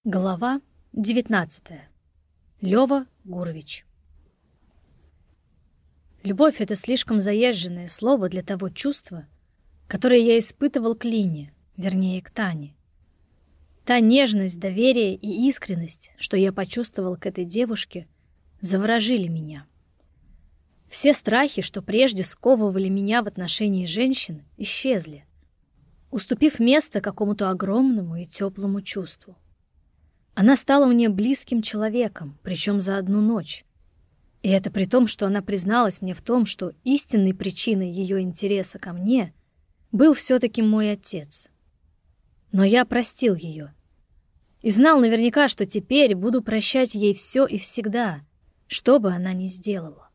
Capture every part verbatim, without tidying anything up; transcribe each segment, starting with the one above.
Глава девятнадцатая. Лёва Гурович. Любовь — это слишком заезженное слово для того чувства, которое я испытывал к Лине, вернее, к Тане. Та нежность, доверие и искренность, что я почувствовал к этой девушке, заворожили меня. Все страхи, что прежде сковывали меня в отношении женщин, исчезли, уступив место какому-то огромному и теплому чувству. Она стала мне близким человеком, причем за одну ночь. И это при том, что она призналась мне в том, что истинной причиной ее интереса ко мне был все-таки мой отец. Но я простил ее. И знал наверняка, что теперь буду прощать ей все и всегда, что бы она ни сделала.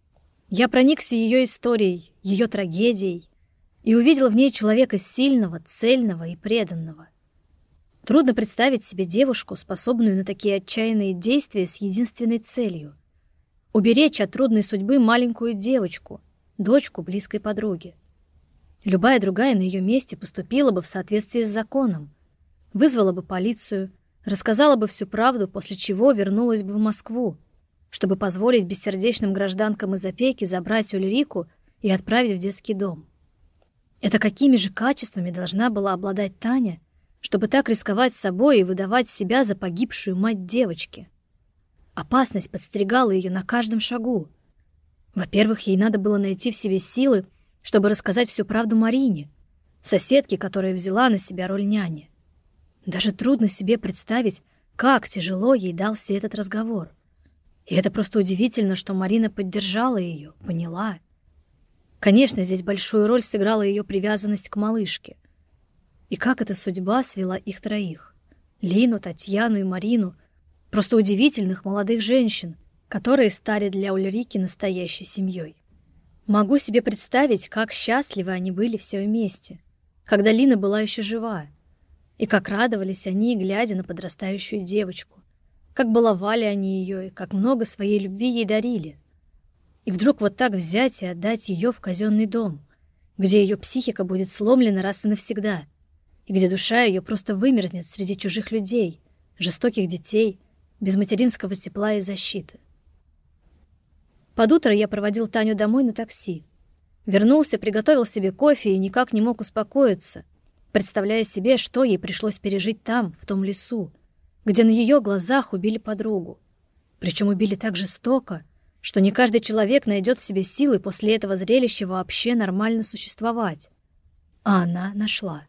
Я проникся ее историей, ее трагедией и увидел в ней человека сильного, цельного и преданного. Трудно представить себе девушку, способную на такие отчаянные действия с единственной целью — уберечь от трудной судьбы маленькую девочку, дочку близкой подруги. Любая другая на ее месте поступила бы в соответствии с законом, вызвала бы полицию, рассказала бы всю правду, после чего вернулась бы в Москву, чтобы позволить бессердечным гражданкам из опеки забрать Ульрику и отправить в детский дом. Это какими же качествами должна была обладать Таня, чтобы так рисковать собой и выдавать себя за погибшую мать девочки? Опасность подстерегала ее на каждом шагу. Во-первых, ей надо было найти в себе силы, чтобы рассказать всю правду Марине, соседке, которая взяла на себя роль няни. Даже трудно себе представить, как тяжело ей дался этот разговор. И это просто удивительно, что Марина поддержала ее, поняла. Конечно, здесь большую роль сыграла ее привязанность к малышке. И как эта судьба свела их троих — Лину, Татьяну и Марину, просто удивительных молодых женщин, которые стали для Ульрики настоящей семьей. Могу себе представить, как счастливы они были все вместе, когда Лина была еще жива, и как радовались они, глядя на подрастающую девочку, как баловали они ее и как много своей любви ей дарили. И вдруг вот так взять и отдать ее в казенный дом, где ее психика будет сломлена раз и навсегда, и где душа ее просто вымерзнет среди чужих людей, жестоких детей, без материнского тепла и защиты. Под утро я проводил Таню домой на такси. Вернулся, приготовил себе кофе и никак не мог успокоиться, представляя себе, что ей пришлось пережить там, в том лесу, где на ее глазах убили подругу. Причем убили так жестоко, что не каждый человек найдет в себе силы после этого зрелища вообще нормально существовать. А она нашла.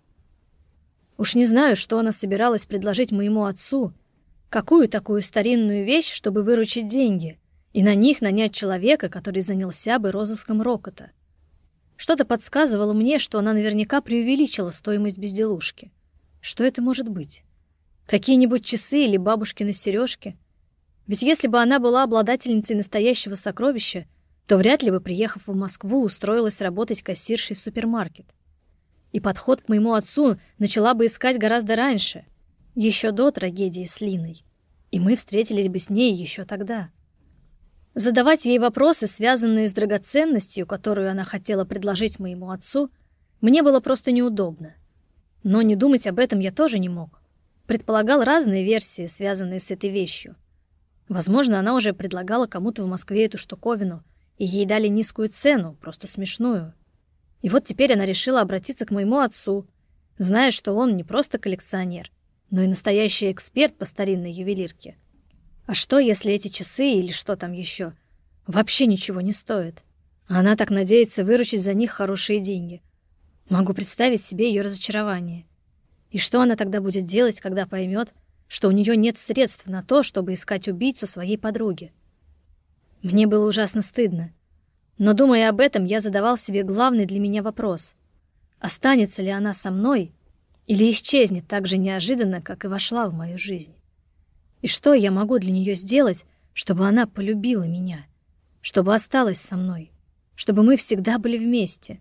Уж не знаю, что она собиралась предложить моему отцу, какую такую старинную вещь, чтобы выручить деньги, и на них нанять человека, который занялся бы розыском Рокота. Что-то подсказывало мне, что она наверняка преувеличила стоимость безделушки. Что это может быть? Какие-нибудь часы или бабушкины сережки? Ведь если бы она была обладательницей настоящего сокровища, то вряд ли бы, приехав в Москву, устроилась работать кассиршей в супермаркет. И подход к моему отцу начала бы искать гораздо раньше, еще до трагедии с Линой. И мы встретились бы с ней еще тогда. Задавать ей вопросы, связанные с драгоценностью, которую она хотела предложить моему отцу, мне было просто неудобно. Но не думать об этом я тоже не мог. Предполагал разные версии, связанные с этой вещью. Возможно, она уже предлагала кому-то в Москве эту штуковину, и ей дали низкую цену, просто смешную. И вот теперь она решила обратиться к моему отцу, зная, что он не просто коллекционер, но и настоящий эксперт по старинной ювелирке. А что, если эти часы или что там еще вообще ничего не стоят? А она так надеется выручить за них хорошие деньги. Могу представить себе ее разочарование. И что она тогда будет делать, когда поймет, что у нее нет средств на то, чтобы искать убийцу своей подруги? Мне было ужасно стыдно. Но, думая об этом, я задавал себе главный для меня вопрос. Останется ли она со мной или исчезнет так же неожиданно, как и вошла в мою жизнь? И что я могу для нее сделать, чтобы она полюбила меня, чтобы осталась со мной, чтобы мы всегда были вместе?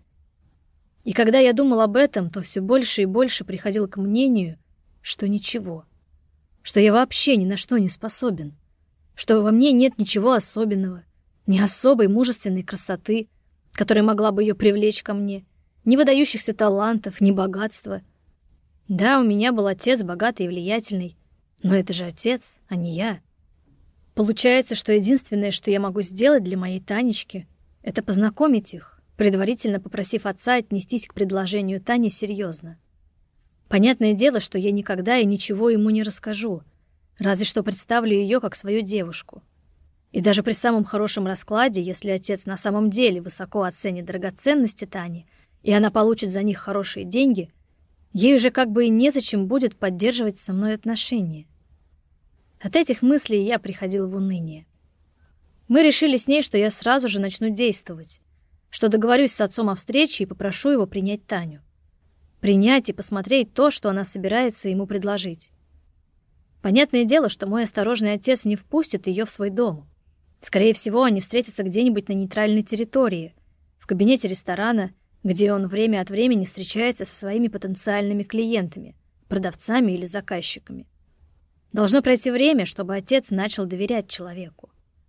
И когда я думал об этом, то все больше и больше приходил к мнению, что ничего, что я вообще ни на что не способен, что во мне нет ничего особенного, ни особой мужественной красоты, которая могла бы ее привлечь ко мне, ни выдающихся талантов, ни богатства. Да, у меня был отец богатый и влиятельный, Но это же отец, а не я. Получается, что единственное, что я могу сделать для моей Танечки, это познакомить их, предварительно попросив отца отнестись к предложению Тани серьезно. Понятное дело, что я никогда и ничего ему не расскажу, разве что представлю ее как свою девушку. И даже при самом хорошем раскладе, если отец на самом деле высоко оценит драгоценности Тани, и она получит за них хорошие деньги, ей уже как бы и незачем будет поддерживать со мной отношения. От этих мыслей я приходил в уныние. Мы решили с ней, что я сразу же начну действовать, что договорюсь с отцом о встрече и попрошу его принять Таню. Принять и посмотреть то, что она собирается ему предложить. Понятное дело, что мой осторожный отец не впустит ее в свой дом. Скорее всего, они встретятся где-нибудь на нейтральной территории, в кабинете ресторана, где он время от времени встречается со своими потенциальными клиентами, продавцами или заказчиками. Должно пройти время, чтобы отец начал доверять человеку.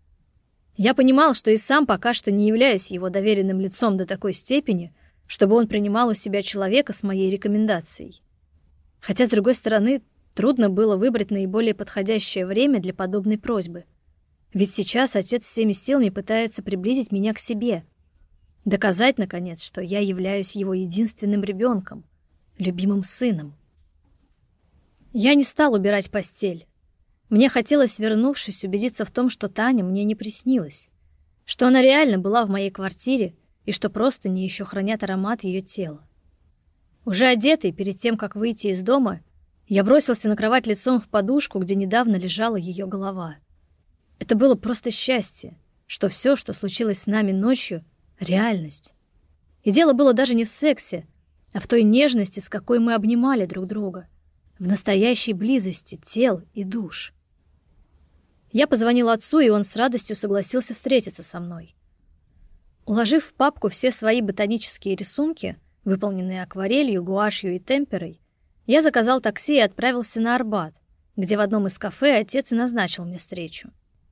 Я понимал, что и сам пока что не являюсь его доверенным лицом до такой степени, чтобы он принимал у себя человека с моей рекомендацией. Хотя, с другой стороны, трудно было выбрать наиболее подходящее время для подобной просьбы. Ведь сейчас отец всеми силами пытается приблизить меня к себе, доказать, наконец, что я являюсь его единственным ребенком, любимым сыном. Я не стал убирать постель. Мне хотелось, вернувшись, убедиться в том, что Таня мне не приснилась, что она реально была в моей квартире и что простыни еще хранят аромат ее тела. Уже одетый, перед тем, как выйти из дома, я бросился на кровать лицом в подушку, где недавно лежала ее голова. Это было просто счастье, что все, что случилось с нами ночью, — реальность. И дело было даже не в сексе, а в той нежности, с какой мы обнимали друг друга, в настоящей близости тел и душ. Я позвонил отцу, и он с радостью согласился встретиться со мной. Уложив в папку все свои ботанические рисунки, выполненные акварелью, гуашью и темперой, я заказал такси и отправился на Арбат, где в одном из кафе отец и назначил мне встречу.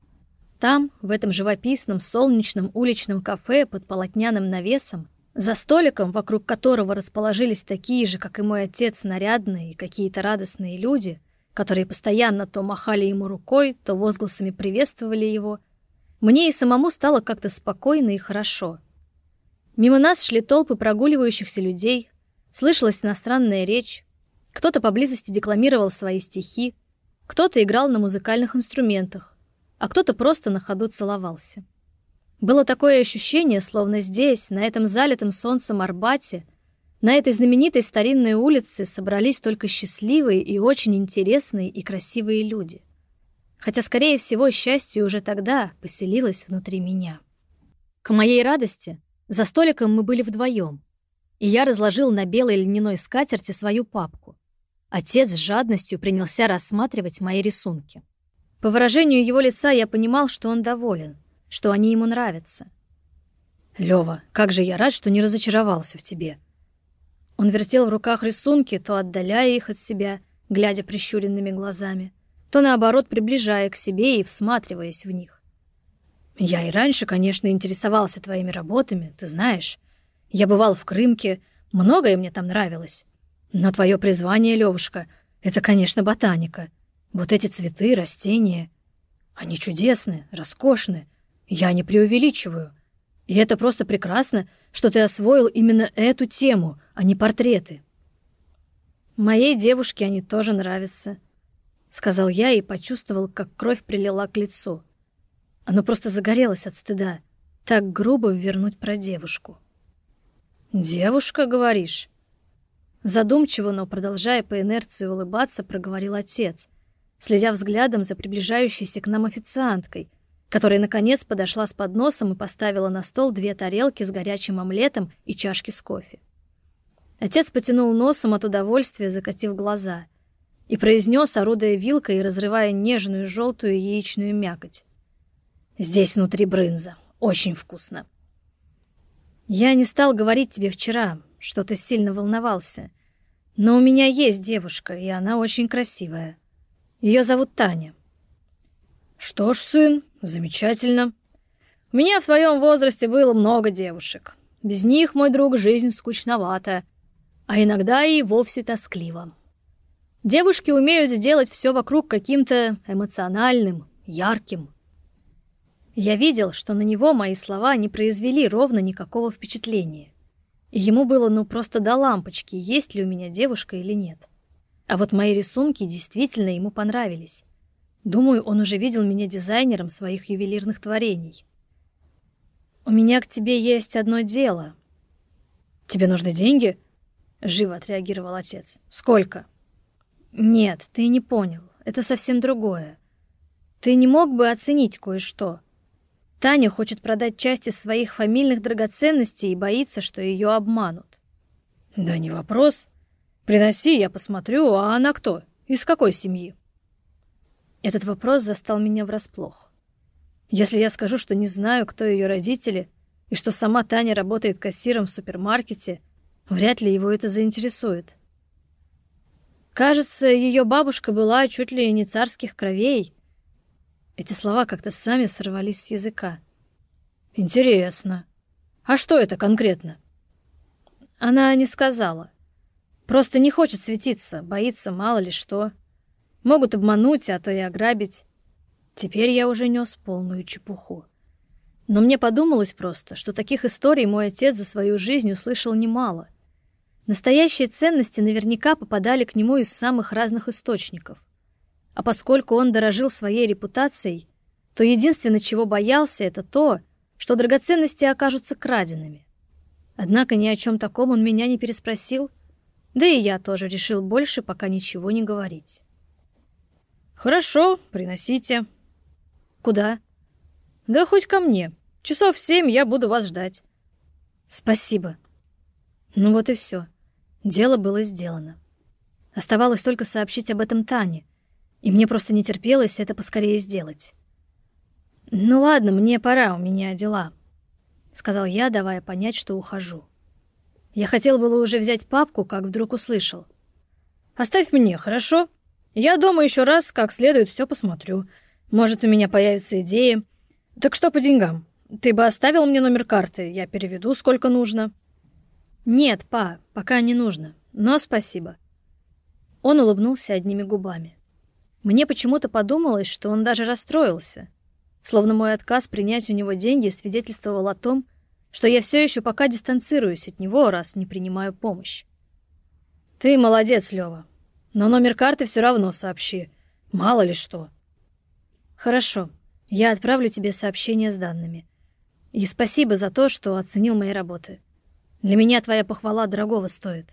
Там, в этом живописном, солнечном уличном кафе под полотняным навесом, за столиком, вокруг которого расположились такие же, как и мой отец, нарядные и какие-то радостные люди, которые постоянно то махали ему рукой, то возгласами приветствовали его, мне и самому стало как-то спокойно и хорошо. Мимо нас шли толпы прогуливающихся людей, слышалась иностранная речь, кто-то поблизости декламировал свои стихи, кто-то играл на музыкальных инструментах, а кто-то просто на ходу целовался. Было такое ощущение, словно здесь, на этом залитом солнцем Арбате, на этой знаменитой старинной улице собрались только счастливые и очень интересные и красивые люди. Хотя, скорее всего, счастье уже тогда поселилось внутри меня. К моей радости, за столиком мы были вдвоем, и я разложил на белой льняной скатерти свою папку. Отец с жадностью принялся рассматривать мои рисунки. По выражению его лица я понимал, что он доволен, что они ему нравятся. «Лёва, как же я рад, что не разочаровался в тебе!» Он вертел в руках рисунки, то отдаляя их от себя, глядя прищуренными глазами, то, наоборот, приближая к себе и всматриваясь в них. «Я и раньше, конечно, интересовался твоими работами, ты знаешь. Я бывал в Крымке, многое мне там нравилось. Но твое призвание, Лёвушка, это, конечно, ботаника. Вот эти цветы, растения, они чудесны, роскошны. Я не преувеличиваю. И это просто прекрасно, что ты освоил именно эту тему, а не портреты». «Моей девушке они тоже нравятся», — сказал я и почувствовал, как кровь прилила к лицу. Оно просто загорелось от стыда. Так грубо ввернуть про девушку. «Девушка, говоришь?» Задумчиво, но продолжая по инерции улыбаться, проговорил отец, следя взглядом за приближающейся к нам официанткой, которая, наконец, подошла с подносом и поставила на стол две тарелки с горячим омлетом и чашки с кофе. Отец потянул носом от удовольствия, закатив глаза, и произнес, орудуя вилкой и разрывая нежную желтую яичную мякоть: «Здесь внутри брынза. Очень вкусно». «Я не стал говорить тебе вчера, что ты сильно волновался, но у меня есть девушка, и она очень красивая. Ее зовут Таня». «Что ж, сын, замечательно. У меня в твоем возрасте было много девушек. Без них, мой друг, жизнь скучновата, а иногда и вовсе тоскливо. Девушки умеют сделать все вокруг каким-то эмоциональным, ярким. Я видел, что на него мои слова не произвели ровно никакого впечатления. И ему было ну просто до лампочки, есть ли у меня девушка или нет. А вот мои рисунки действительно ему понравились. Думаю, он уже видел меня дизайнером своих ювелирных творений. «У меня к тебе есть одно дело». «Тебе нужны деньги?» — живо отреагировал отец. «Сколько?» «Нет, ты не понял. Это совсем другое. Ты не мог бы оценить кое-что? Таня хочет продать часть из своих фамильных драгоценностей и боится, что ее обманут». «Да не вопрос. Приноси, я посмотрю. А она кто? Из какой семьи?» Этот вопрос застал меня врасплох. Если я скажу, что не знаю, кто ее родители, и что сама Таня работает кассиром в супермаркете, вряд ли его это заинтересует. Кажется, ее бабушка была чуть ли не царских кровей. Эти слова как-то сами сорвались с языка. Интересно. А что это конкретно? Она не сказала. Просто не хочет светиться, боится мало ли что. Могут обмануть, а то и ограбить. Теперь я уже нес полную чепуху. Но мне подумалось просто, что таких историй мой отец за свою жизнь услышал немало. Настоящие ценности наверняка попадали к нему из самых разных источников. А поскольку он дорожил своей репутацией, то единственное, чего боялся, это то, что драгоценности окажутся краденными. Однако ни о чем таком он меня не переспросил, да и я тоже решил больше пока ничего не говорить. «Хорошо, приносите». «Куда?» «Да хоть ко мне. Часов в семь я буду вас ждать». «Спасибо». Ну вот и все. Дело было сделано. Оставалось только сообщить об этом Тане, и мне просто не терпелось это поскорее сделать. «Ну ладно, мне пора, у меня дела», — сказал я, давая понять, что ухожу. Я хотел было уже взять папку, как вдруг услышал. «Оставь мне, хорошо? Я дома еще раз как следует все посмотрю. Может, у меня появится идея. Так что по деньгам? Ты бы оставил мне номер карты, я переведу, сколько нужно». «Нет, па, пока не нужно, но спасибо». Он улыбнулся одними губами. Мне почему-то подумалось, что он даже расстроился, словно мой отказ принять у него деньги свидетельствовал о том, что я все еще пока дистанцируюсь от него, раз не принимаю помощь. «Ты молодец, Лёва, но номер карты все равно сообщи, мало ли что». «Хорошо, я отправлю тебе сообщение с данными. И спасибо за то, что оценил мои работы. Для меня твоя похвала дорогого стоит».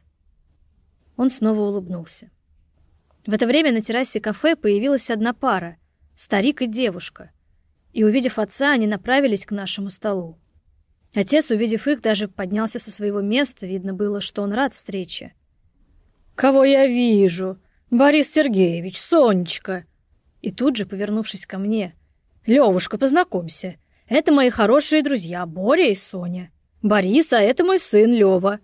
Он снова улыбнулся. В это время на террасе кафе появилась одна пара — старик и девушка. И, увидев отца, они направились к нашему столу. Отец, увидев их, даже поднялся со своего места, видно было, что он рад встрече. «Кого я вижу? Борис Сергеевич, Сонечка!» И тут же, повернувшись ко мне: «Левушка, познакомься. Это мои хорошие друзья Боря и Соня. Борис, а это мой сын Лева».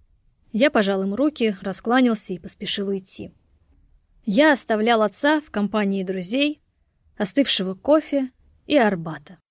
Я пожал им руки, раскланялся и поспешил уйти. Я оставлял отца в компании друзей, остывшего кофе и Арбата.